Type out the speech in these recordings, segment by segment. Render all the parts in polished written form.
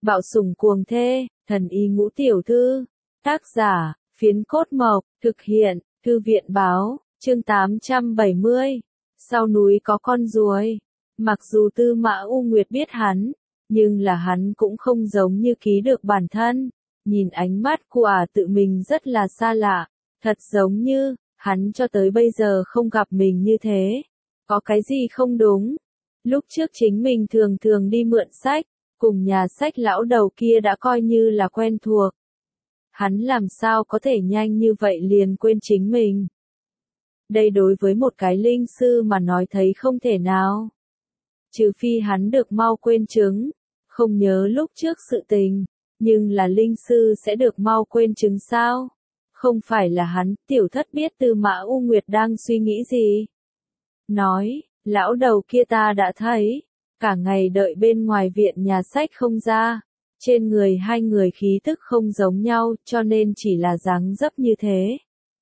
Bạo sủng cuồng thê, thần y ngũ tiểu thư. Tác giả, Phiến Cốt Mộc, thực hiện, Thư viện báo, chương 870. Sau núi có con ruồi. Mặc dù Tư Mã U Nguyệt biết hắn, nhưng là hắn cũng không giống như ký được bản thân. Nhìn ánh mắt của tự mình rất là xa lạ, thật giống như, hắn cho tới bây giờ không gặp mình như thế. Có cái gì không đúng? Lúc trước chính mình thường thường đi mượn sách, cùng nhà sách lão đầu kia đã coi như là quen thuộc. Hắn làm sao có thể nhanh như vậy liền quên chính mình? Đây đối với một cái linh sư mà nói thấy không thể nào. Trừ phi hắn được mau quên chứng, không nhớ lúc trước sự tình, nhưng là linh sư sẽ được mau quên chứng sao? Không phải là hắn, tiểu thất biết Tư Mã U Nguyệt đang suy nghĩ gì? Nói, lão đầu kia ta đã thấy, cả ngày đợi bên ngoài viện nhà sách không ra, trên người hai người khí tức không giống nhau, cho nên chỉ là dáng dấp như thế.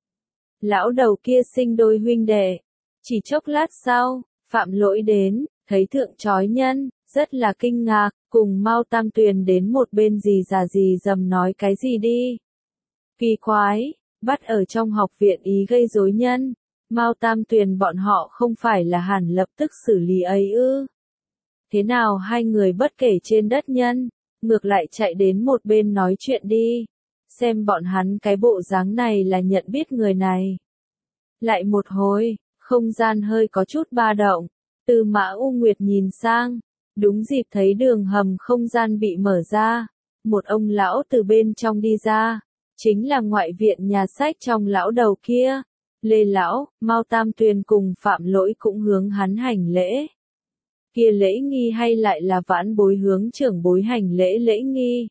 Lão đầu kia sinh đôi huynh đệ, chỉ chốc lát sau, Phạm Lỗi đến, thấy thượng chói nhân, rất là kinh ngạc, cùng Mao Tam Tuyền đến một bên gì dầm nói cái gì đi. Kỳ quái, bắt ở trong học viện ý gây rối nhân, Mao Tam Tuyền bọn họ không phải là hẳn lập tức xử lý ấy ư? Thế nào hai người bất kể trên đất nhân, ngược lại chạy đến một bên nói chuyện đi, xem bọn hắn cái bộ dáng này là nhận biết người này. Lại một hồi, không gian hơi có chút ba động, Tư Mã U Nguyệt nhìn sang, đúng dịp thấy đường hầm không gian bị mở ra, một ông lão từ bên trong đi ra, chính là ngoại viện nhà sách trong lão đầu kia. Lê lão, Mao Tam Tuyền cùng Phạm Lỗi cũng hướng hắn hành lễ. Kia lễ nghi hay lại là vãn bối hướng trưởng bối hành lễ nghi?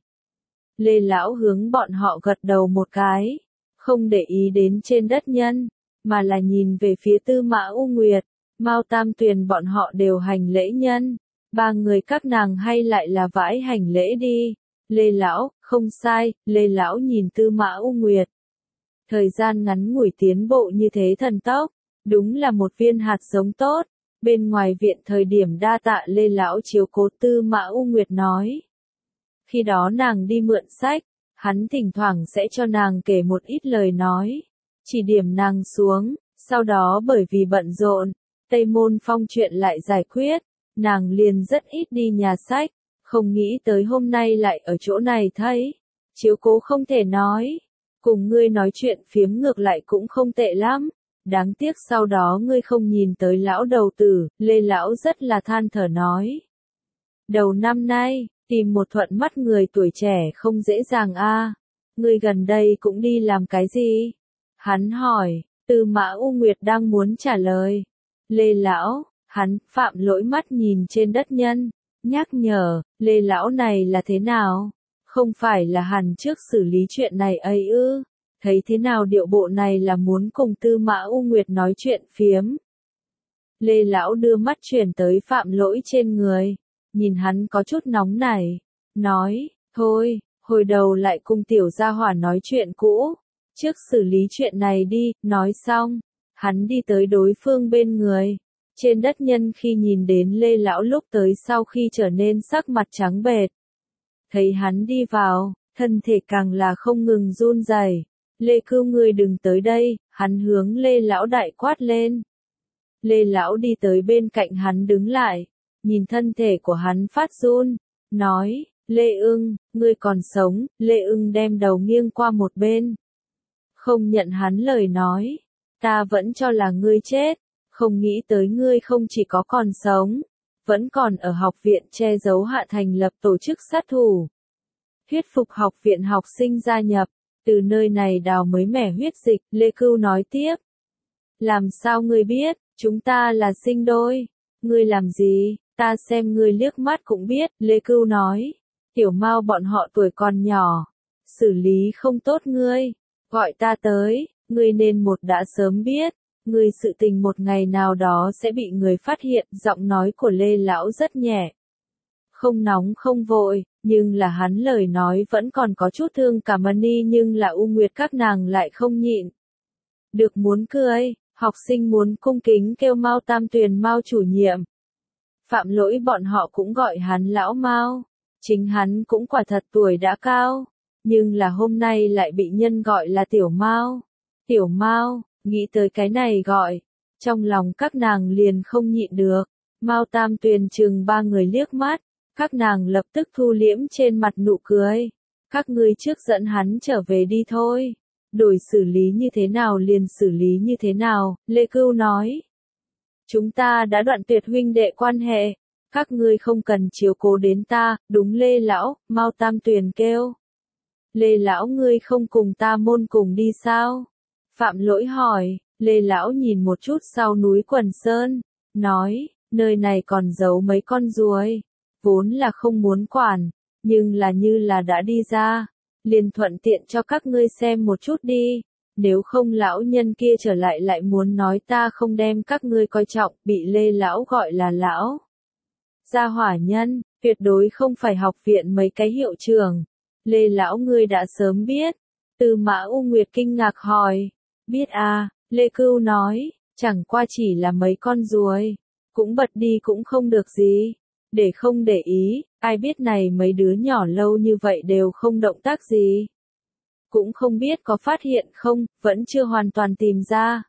Lê lão hướng bọn họ gật đầu một cái, không để ý đến trên đất nhân, mà là nhìn về phía Tư Mã U Nguyệt. Mao Tam Tuyền bọn họ đều hành lễ nhân, ba người các nàng hay lại là vãi hành lễ đi. Lê lão, không sai, Lê lão nhìn Tư Mã U Nguyệt. Thời gian ngắn ngủi tiến bộ như thế thần tốc, đúng là một viên hạt giống tốt. Bên ngoài viện thời điểm đa tạ Lê lão chiếu cố, Tư Mã U Nguyệt nói. Khi đó nàng đi mượn sách, hắn thỉnh thoảng sẽ cho nàng kể một ít lời nói, chỉ điểm nàng xuống, sau đó bởi vì bận rộn, Tây Môn Phong chuyện lại giải quyết, nàng liền rất ít đi nhà sách, không nghĩ tới hôm nay lại ở chỗ này thấy. Chiếu cố không thể nói, cùng ngươi nói chuyện phiếm ngược lại cũng không tệ lắm. Đáng tiếc sau đó ngươi không nhìn tới lão đầu tử, Lê lão rất là than thở nói. Đầu năm nay, tìm một thuận mắt người tuổi trẻ không dễ dàng a. Ngươi gần đây cũng đi làm cái gì? Hắn hỏi, Tư Mã U Nguyệt đang muốn trả lời. Lê lão, hắn, Phạm Lỗi mắt nhìn trên đất nhân, nhắc nhở, Lê lão này là thế nào? Không phải là hẳn trước xử lý chuyện này ấy ư? Thấy thế nào điệu bộ này là muốn cùng Tư Mã U Nguyệt nói chuyện phiếm. Lê lão đưa mắt chuyển tới Phạm Lỗi trên người, nhìn hắn có chút nóng nảy, nói, thôi, hồi đầu lại cùng tiểu gia hỏa nói chuyện cũ, trước xử lý chuyện này đi. Nói xong, hắn đi tới đối phương bên người. Trên đất nhân khi nhìn đến Lê lão lúc tới sau khi trở nên sắc mặt trắng bệch. Thấy hắn đi vào, thân thể càng là không ngừng run rẩy. Lê Cưu, ngươi đừng tới đây, hắn hướng Lê lão đại quát lên. Lê lão đi tới bên cạnh hắn đứng lại, nhìn thân thể của hắn phát run, nói, Lê Ưng, ngươi còn sống. Lê Ưng đem đầu nghiêng qua một bên, không nhận hắn lời nói. Ta vẫn cho là ngươi chết, không nghĩ tới ngươi không chỉ có còn sống, vẫn còn ở học viện che giấu hạ thành lập tổ chức sát thủ. Thuyết phục học viện học sinh gia nhập, từ nơi này đào mới mẻ huyết dịch. Lê Cưu nói tiếp. Làm sao ngươi biết, chúng ta là sinh đôi? Ngươi làm gì, ta xem ngươi liếc mắt cũng biết. Lê Cưu nói. Tiểu Mao bọn họ tuổi còn nhỏ, xử lý không tốt ngươi, gọi ta tới, ngươi nên đã sớm biết, ngươi sự tình một ngày nào đó sẽ bị người phát hiện. Giọng nói của Lê lão rất nhẹ, không nóng không vội, nhưng là hắn lời nói vẫn còn có chút thương cảm ni, nhưng là U Nguyệt các nàng lại không nhịn được muốn cười. Học sinh muốn cung kính kêu Mao Tam Tuyền Mao chủ nhiệm. Phạm Lỗi bọn họ cũng gọi hắn lão Mao. Chính hắn cũng quả thật tuổi đã cao, nhưng là hôm nay lại bị nhân gọi là Tiểu Mao. Tiểu Mao, nghĩ tới cái này gọi, trong lòng các nàng liền không nhịn được. Mao Tam Tuyền chừng ba người liếc mắt, các nàng lập tức thu liễm trên mặt nụ cười. Các ngươi trước dẫn hắn trở về đi thôi. Đổi xử lý như thế nào liền xử lý như thế nào, Lê Cưu nói. Chúng ta đã đoạn tuyệt huynh đệ quan hệ, các ngươi không cần chiếu cố đến ta, đúng Lê Lão, Mao Tam Tuyền kêu. Lê Lão ngươi không cùng ta môn cùng đi sao? Phạm Lỗi hỏi, Lê Lão nhìn một chút sau núi Quần Sơn, nói, nơi này còn giấu mấy con ruồi, vốn là không muốn quản, nhưng là như là đã đi ra, liền thuận tiện cho các ngươi xem một chút đi, nếu không lão nhân kia trở lại muốn nói ta không đem các ngươi coi trọng, bị Lê Lão gọi là lão. Gia hỏa nhân, tuyệt đối không phải học viện mấy cái hiệu trưởng. Lê Lão ngươi đã sớm biết. Tư Mã U Nguyệt kinh ngạc hỏi. Biết à, Lê Cưu nói, chẳng qua chỉ là mấy con ruồi. Cũng bật đi cũng không được gì. Để không để ý, ai biết này mấy đứa nhỏ lâu như vậy đều không động tác gì. Cũng không biết có phát hiện không, vẫn chưa hoàn toàn tìm ra.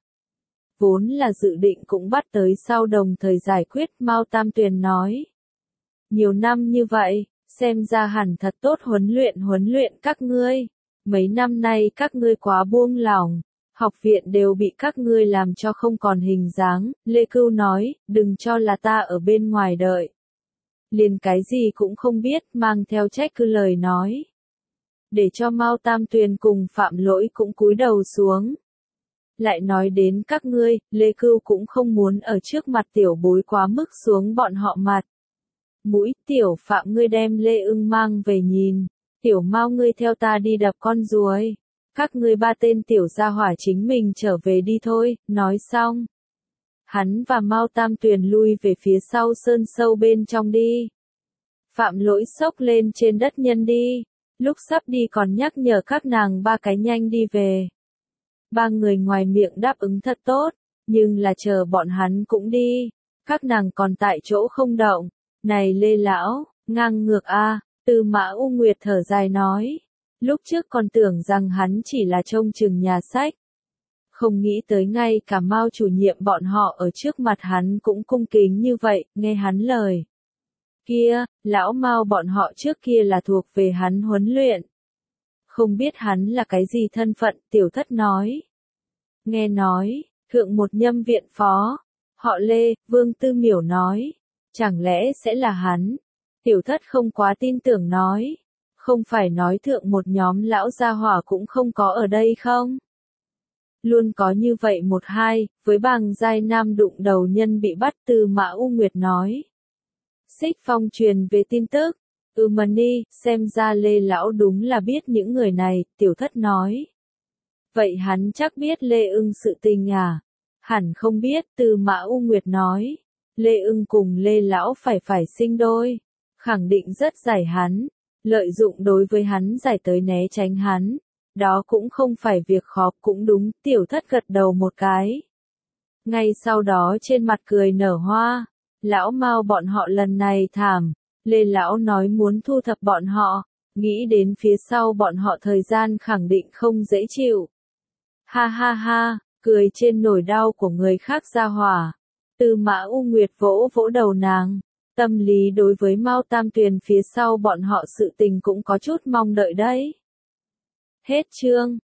Vốn là dự định cũng bắt tới sau đồng thời giải quyết, Mao Tam Tuyền nói. Nhiều năm như vậy, xem ra hẳn thật tốt huấn luyện các ngươi. Mấy năm nay các ngươi quá buông lỏng, học viện đều bị các ngươi làm cho không còn hình dáng. Lê Cưu nói, đừng cho là ta ở bên ngoài đợi. Liền cái gì cũng không biết, mang theo trách cứ lời nói. Để cho Mao Tam Tuyền cùng Phạm Lỗi cũng cúi đầu xuống. Lại nói đến các ngươi, Lê Cưu cũng không muốn ở trước mặt tiểu bối quá mức xuống bọn họ mặt. Mũi, Tiểu Phạm ngươi đem Lê Ưng mang về nhìn, Tiểu Mao ngươi theo ta đi đập con ruồi. Các ngươi ba tên tiểu gia hỏa chính mình trở về đi thôi, nói xong. Hắn và Mao Tam Tuyền lui về phía sau sơn sâu bên trong đi. Phạm Lỗi xốc lên trên đất nhân đi, lúc sắp đi còn nhắc nhở các nàng ba cái nhanh đi về. Ba người ngoài miệng đáp ứng thật tốt, nhưng là chờ bọn hắn cũng đi, các nàng còn tại chỗ không động. Này Lê Lão, ngang ngược a, Tư Mã U Nguyệt thở dài nói. Lúc trước còn tưởng rằng hắn chỉ là trông chừng nhà sách. Không nghĩ tới ngay cả Mao chủ nhiệm bọn họ ở trước mặt hắn cũng cung kính như vậy, nghe hắn lời. Kia, lão Mao bọn họ trước kia là thuộc về hắn huấn luyện. Không biết hắn là cái gì thân phận, Tiểu Thất nói. Nghe nói, thượng một nhâm viện phó, họ Lê, Vương Tư Miểu nói. Chẳng lẽ sẽ là hắn? Tiểu Thất không quá tin tưởng nói. Không phải nói thượng một nhóm lão gia hỏa cũng không có ở đây không? Luôn có như vậy một hai, với bàng giai nam đụng đầu nhân bị bắt. Tư Mã U Nguyệt nói. Xích Phong truyền về tin tức. Mani, xem ra Lê Lão đúng là biết những người này, Tiểu Thất nói. Vậy hắn chắc biết Lê Ưng sự tình à? Hẳn không biết, Tư Mã U Nguyệt nói. Lê Ưng cùng Lê Lão phải sinh đôi. Khẳng định rất giải hắn. Lợi dụng đối với hắn giải tới né tránh hắn. Đó cũng không phải việc khó, cũng đúng, Tiểu Thất gật đầu một cái. Ngay sau đó trên mặt cười nở hoa. Lão Mao bọn họ lần này thảm. Lê Lão nói muốn thu thập bọn họ. Nghĩ đến phía sau bọn họ thời gian khẳng định không dễ chịu. Ha ha ha, cười trên nỗi đau của người khác ra hỏa. Tư Mã U Nguyệt vỗ vỗ đầu nàng. Tâm lý đối với Mao Tam Tuyền phía sau bọn họ sự tình cũng có chút mong đợi đấy. Hết chương.